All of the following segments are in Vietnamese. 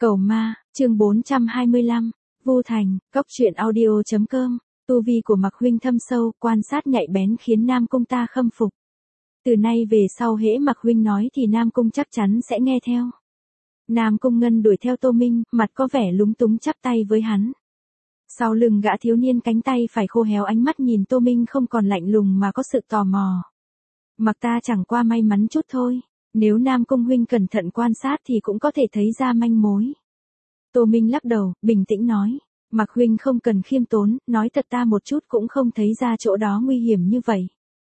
Cầu ma, chương 425, Vu Thành, cốc truyện audio.com, tu vi của Mạc Huynh thâm sâu, quan sát nhạy bén khiến Nam Cung ta khâm phục. Từ nay về sau hễ Mạc Huynh nói thì Nam Cung chắc chắn sẽ nghe theo. Nam Cung Ngân đuổi theo Tô Minh, mặt có vẻ lúng túng chắp tay với hắn. Sau lưng gã thiếu niên cánh tay phải khô héo ánh mắt nhìn Tô Minh không còn lạnh lùng mà có sự tò mò. Mặc ta chẳng qua may mắn chút thôi. Nếu Nam Cung huynh cẩn thận quan sát thì cũng có thể thấy ra manh mối. Tô Minh lắc đầu, bình tĩnh nói. Mạc huynh không cần khiêm tốn, nói thật ta một chút cũng không thấy ra chỗ đó nguy hiểm như vậy.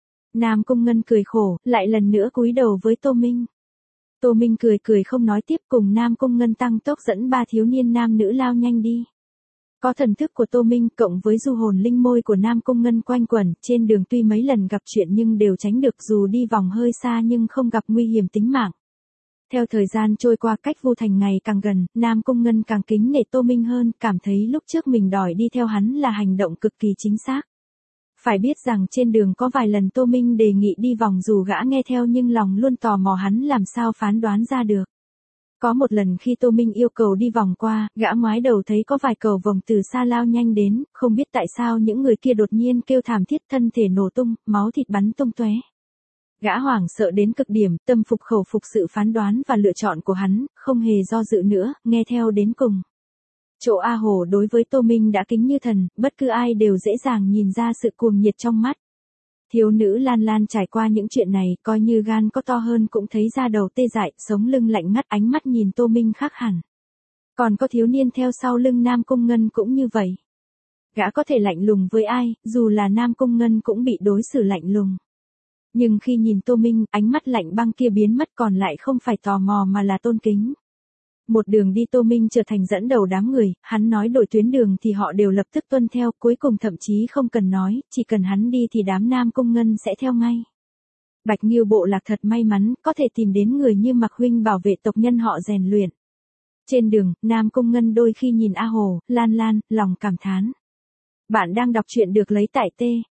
Nam Cung Ngân cười khổ, lại lần nữa cúi đầu với Tô Minh. Tô Minh cười không nói tiếp, cùng Nam Cung Ngân tăng tốc dẫn ba thiếu niên nam nữ lao nhanh đi. Có thần thức của Tô Minh cộng với du hồn linh môi của Nam Cung Ngân quanh quẩn, trên đường tuy mấy lần gặp chuyện nhưng đều tránh được, dù đi vòng hơi xa nhưng không gặp nguy hiểm tính mạng. Theo thời gian trôi qua, cách Vu Thành ngày càng gần, Nam Cung Ngân càng kính nể Tô Minh hơn, cảm thấy lúc trước mình đòi đi theo hắn là hành động cực kỳ chính xác. Phải biết rằng trên đường có vài lần Tô Minh đề nghị đi vòng dù gã nghe theo nhưng lòng luôn tò mò hắn làm sao phán đoán ra được. Có một lần khi Tô Minh yêu cầu đi vòng qua, gã ngoái đầu thấy có vài cầu vồng từ xa lao nhanh đến, không biết tại sao những người kia đột nhiên kêu thảm thiết, thân thể nổ tung, máu thịt bắn tung tóe. Gã hoảng sợ đến cực điểm, tâm phục khẩu phục sự phán đoán và lựa chọn của hắn, không hề do dự nữa, nghe theo đến cùng. Chỗ A Hồ đối với Tô Minh đã kính như thần, bất cứ ai đều dễ dàng nhìn ra sự cuồng nhiệt trong mắt. Thiếu nữ Lan Lan trải qua những chuyện này, coi như gan có to hơn cũng thấy da đầu tê dại, sống lưng lạnh ngắt, ánh mắt nhìn Tô Minh khác hẳn. Còn có thiếu niên theo sau lưng Nam Cung Ngân cũng như vậy. Gã có thể lạnh lùng với ai, dù là Nam Cung Ngân cũng bị đối xử lạnh lùng. Nhưng khi nhìn Tô Minh, ánh mắt lạnh băng kia biến mất, còn lại không phải tò mò mà là tôn kính. Một đường đi Tô Minh trở thành dẫn đầu đám người, hắn nói đổi tuyến đường thì họ đều lập tức tuân theo, cuối cùng thậm chí không cần nói, chỉ cần hắn đi thì đám Nam Cung Ngân sẽ theo ngay. Bạch Nghiêu bộ lạc thật may mắn, có thể tìm đến người như Mạc huynh bảo vệ tộc nhân họ rèn luyện. Trên đường, Nam Cung Ngân đôi khi nhìn A Hồ, Lan Lan, lòng cảm thán. Bạn đang đọc truyện được lấy tại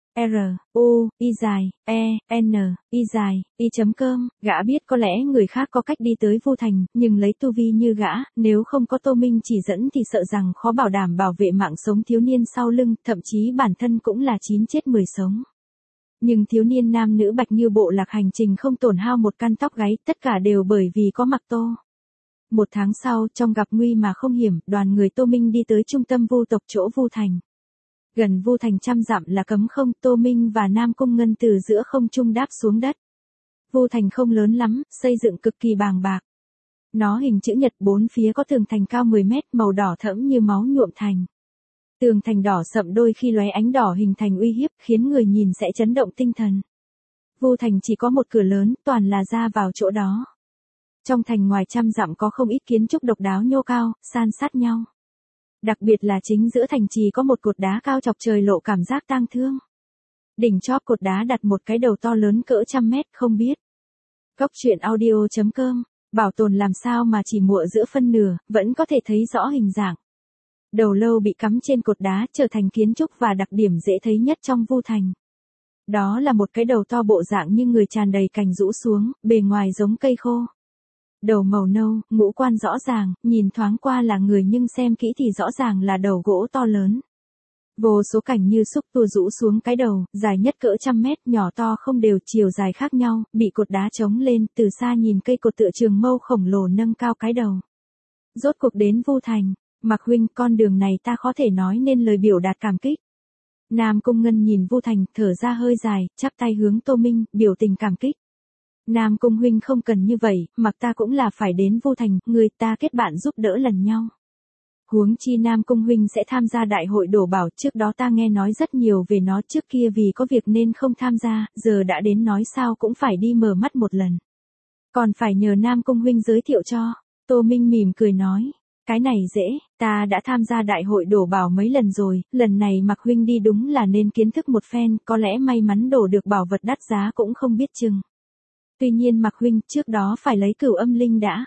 t-r-u-i-e-n-i-i.com, gã biết có lẽ người khác có cách đi tới Vu Thành, nhưng lấy tu vi như gã, nếu không có Tô Minh chỉ dẫn thì sợ rằng khó bảo đảm bảo vệ mạng sống thiếu niên sau lưng, thậm chí bản thân cũng là 9 chết 10 sống. Nhưng thiếu niên nam nữ Bạch Nghiêu bộ lạc hành trình không tổn hao một căn tóc gáy, tất cả đều bởi vì có Mạc Tô. Một tháng sau, trong gặp nguy mà không hiểm, đoàn người Tô Minh đi tới trung tâm Vu tộc chỗ Vu Thành. Gần Vu Thành trăm dặm là cấm không, Tô Minh và Nam Cung Ngân từ giữa không trung đáp xuống đất. Vu Thành không lớn lắm, xây dựng cực kỳ bàng bạc. Nó hình chữ nhật, bốn phía có tường thành cao 10 mét, màu đỏ thẫm như máu nhuộm thành. Tường thành đỏ sậm đôi khi lóe ánh đỏ hình thành uy hiếp, khiến người nhìn sẽ chấn động tinh thần. Vu Thành chỉ có một cửa lớn, toàn là ra vào chỗ đó. Trong thành ngoài trăm dặm có không ít kiến trúc độc đáo nhô cao, san sát nhau. Đặc biệt là chính giữa thành trì có một cột đá cao chọc trời lộ cảm giác tang thương. Đỉnh chóp cột đá đặt một cái đầu to lớn cỡ trăm mét, không biết. Cốc truyện audio.com, bảo tồn làm sao mà chỉ mụa giữa phân nửa, vẫn có thể thấy rõ hình dạng. Đầu lâu bị cắm trên cột đá trở thành kiến trúc và đặc điểm dễ thấy nhất trong Vu Thành. Đó là một cái đầu to bộ dạng như người tràn đầy cành rũ xuống, bề ngoài giống cây khô. Đầu màu nâu, ngũ quan rõ ràng, nhìn thoáng qua là người nhưng xem kỹ thì rõ ràng là đầu gỗ to lớn. Vô số cành như xúc tua rũ xuống cái đầu, dài nhất cỡ trăm mét, nhỏ to không đều, chiều dài khác nhau, bị cột đá chống lên, từ xa nhìn cây cột tựa trường mâu khổng lồ nâng cao cái đầu. Rốt cuộc đến Vu Thành, Mạc huynh, con đường này ta khó thể nói nên lời biểu đạt cảm kích. Nam Cung Ngân nhìn Vu Thành, thở ra hơi dài, chắp tay hướng Tô Minh, biểu tình cảm kích. Nam Cung huynh không cần như vậy, mặc ta cũng là phải đến Vu Thành, người ta kết bạn giúp đỡ lần nhau. Huống chi Nam Cung huynh sẽ tham gia đại hội đổ bảo, trước đó ta nghe nói rất nhiều về nó, trước kia vì có việc nên không tham gia, giờ đã đến nói sao cũng phải đi mở mắt một lần. Còn phải nhờ Nam Cung huynh giới thiệu cho. Tô Minh mỉm cười nói, cái này dễ, ta đã tham gia đại hội đổ bảo mấy lần rồi, lần này Mạc huynh đi đúng là nên kiến thức một phen, có lẽ may mắn đổ được bảo vật đắt giá cũng không biết chừng. Tuy nhiên Mạc huynh trước đó phải lấy Cửu Âm Linh đã.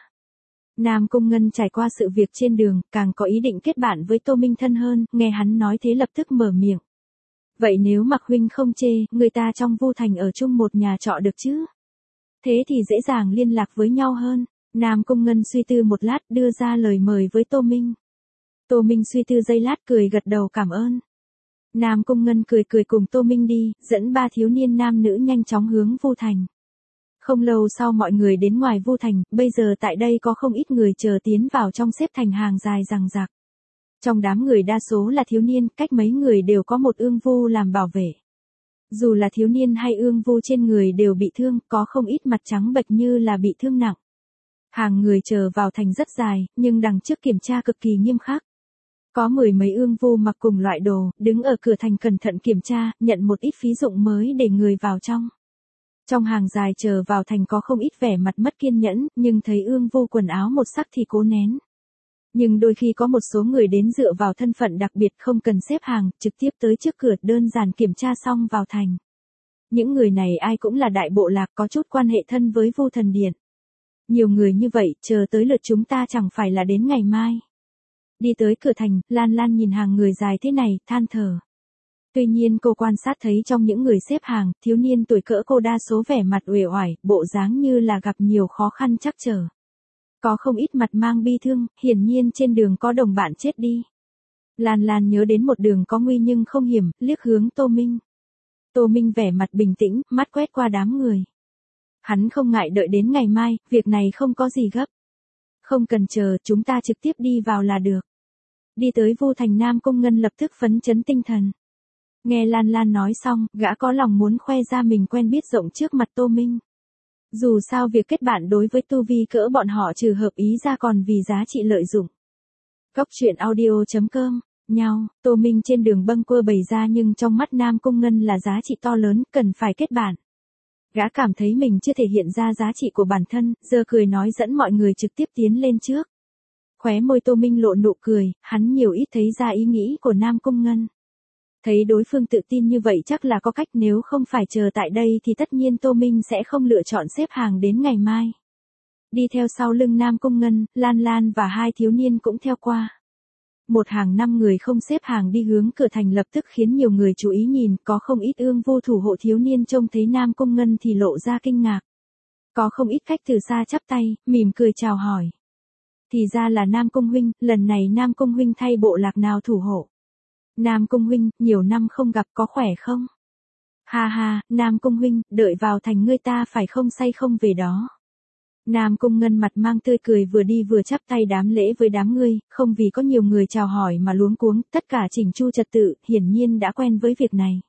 Nam Cung Ngân trải qua sự việc trên đường, càng có ý định kết bạn với Tô Minh thân hơn, nghe hắn nói thế lập tức mở miệng. Vậy nếu Mạc huynh không chê, người ta trong Vu Thành ở chung một nhà trọ được chứ? Thế thì dễ dàng liên lạc với nhau hơn. Nam Cung Ngân suy tư một lát đưa ra lời mời với Tô Minh. Tô Minh suy tư giây lát cười gật đầu cảm ơn. Nam Cung Ngân cười cười cùng Tô Minh đi, dẫn ba thiếu niên nam nữ nhanh chóng hướng Vu Thành. Không lâu sau mọi người đến ngoài Vu Thành, bây giờ tại đây có không ít người chờ tiến vào trong xếp thành hàng dài dằng dặc. Trong đám người đa số là thiếu niên, cách mấy người đều có một ương vu làm bảo vệ. Dù là thiếu niên hay ương vu trên người đều bị thương, có không ít mặt trắng bệch như là bị thương nặng. Hàng người chờ vào thành rất dài, nhưng đằng trước kiểm tra cực kỳ nghiêm khắc. Có 10 mấy ương vu mặc cùng loại đồ, đứng ở cửa thành cẩn thận kiểm tra, nhận một ít phí dụng mới để người vào trong. Trong hàng dài chờ vào thành có không ít vẻ mặt mất kiên nhẫn, nhưng thấy ương vu quần áo một sắc thì cố nén. Nhưng đôi khi có một số người đến dựa vào thân phận đặc biệt không cần xếp hàng, trực tiếp tới trước cửa đơn giản kiểm tra xong vào thành. Những người này ai cũng là đại bộ lạc có chút quan hệ thân với Vu Thần Điện. Nhiều người như vậy, chờ tới lượt chúng ta chẳng phải là đến ngày mai. Đi tới cửa thành, Lan Lan nhìn hàng người dài thế này, than thở. Tuy nhiên cô quan sát thấy trong những người xếp hàng, thiếu niên tuổi cỡ cô đa số vẻ mặt uể oải, bộ dáng như là gặp nhiều khó khăn trắc trở. Có không ít mặt mang bi thương, hiển nhiên trên đường có đồng bạn chết đi. Lan Lan nhớ đến một đường có nguy nhưng không hiểm, liếc hướng Tô Minh. Tô Minh vẻ mặt bình tĩnh, mắt quét qua đám người. Hắn không ngại đợi đến ngày mai, việc này không có gì gấp. Không cần chờ, chúng ta trực tiếp đi vào là được. Đi tới Vu Thành, Nam Cung Ngân lập tức phấn chấn tinh thần. Nghe Lan Lan nói xong, gã có lòng muốn khoe ra mình quen biết rộng trước mặt Tô Minh. Dù sao việc kết bạn đối với tu vi cỡ bọn họ trừ hợp ý ra còn vì giá trị lợi dụng. Góc truyện audio.com, nhau, Tô Minh trên đường bâng quơ bày ra nhưng trong mắt Nam Cung Ngân là giá trị to lớn, cần phải kết bạn. Gã cảm thấy mình chưa thể hiện ra giá trị của bản thân, giờ cười nói dẫn mọi người trực tiếp tiến lên trước. Khóe môi Tô Minh lộ nụ cười, hắn nhiều ít thấy ra ý nghĩ của Nam Cung Ngân. Thấy đối phương tự tin như vậy chắc là có cách, nếu không phải chờ tại đây thì tất nhiên Tô Minh sẽ không lựa chọn xếp hàng đến ngày mai. Đi theo sau lưng Nam Cung Ngân, Lan Lan và hai thiếu niên cũng theo qua. Một hàng 5 người không xếp hàng đi hướng cửa thành lập tức khiến nhiều người chú ý nhìn, có không ít ương vô thủ hộ thiếu niên trông thấy Nam Cung Ngân thì lộ ra kinh ngạc. Có không ít khách từ xa chắp tay, mỉm cười chào hỏi. Thì ra là Nam Cung huynh, lần này Nam Cung huynh thay bộ lạc nào thủ hộ? Nam Cung huynh, nhiều năm không gặp, có khỏe không? Ha ha, Nam Cung huynh, đợi vào thành ngươi ta phải không say không về đó. Nam Cung Ngân mặt mang tươi cười vừa đi vừa chắp tay đám lễ với đám ngươi, không vì có nhiều người chào hỏi mà luống cuống, tất cả chỉnh chu trật tự, hiển nhiên đã quen với việc này.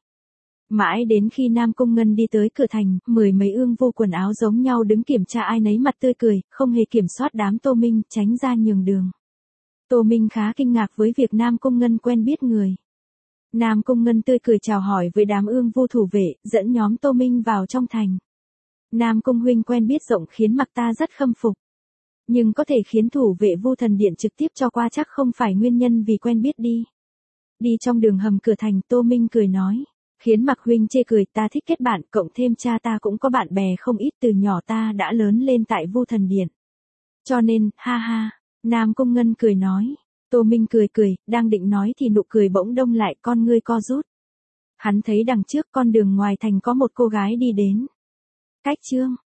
Mãi đến khi Nam Cung Ngân đi tới cửa thành, 10 mấy ương vô quần áo giống nhau đứng kiểm tra, ai nấy mặt tươi cười, không hề kiểm soát đám Tô Minh, tránh ra nhường đường. Tô Minh khá kinh ngạc với việc Nam Cung Ngân quen biết người. Nam Cung Ngân tươi cười chào hỏi với đám ương vô thủ vệ, dẫn nhóm Tô Minh vào trong thành. Nam Cung huynh quen biết rộng khiến mặt ta rất khâm phục. Nhưng có thể khiến thủ vệ Vu Thần Điện trực tiếp cho qua chắc không phải nguyên nhân vì quen biết đi. Đi trong đường hầm cửa thành, Tô Minh cười nói. Khiến Mạc huynh chê cười, ta thích kết bạn, cộng thêm cha ta cũng có bạn bè không ít, từ nhỏ ta đã lớn lên tại Vu Thần Điện. Cho nên, ha ha, Nam Cung Ngân cười nói. Tô Minh cười cười, đang định nói thì nụ cười bỗng đông lại, con ngươi co rút. Hắn thấy đằng trước con đường ngoài thành có một cô gái đi đến. Cách chương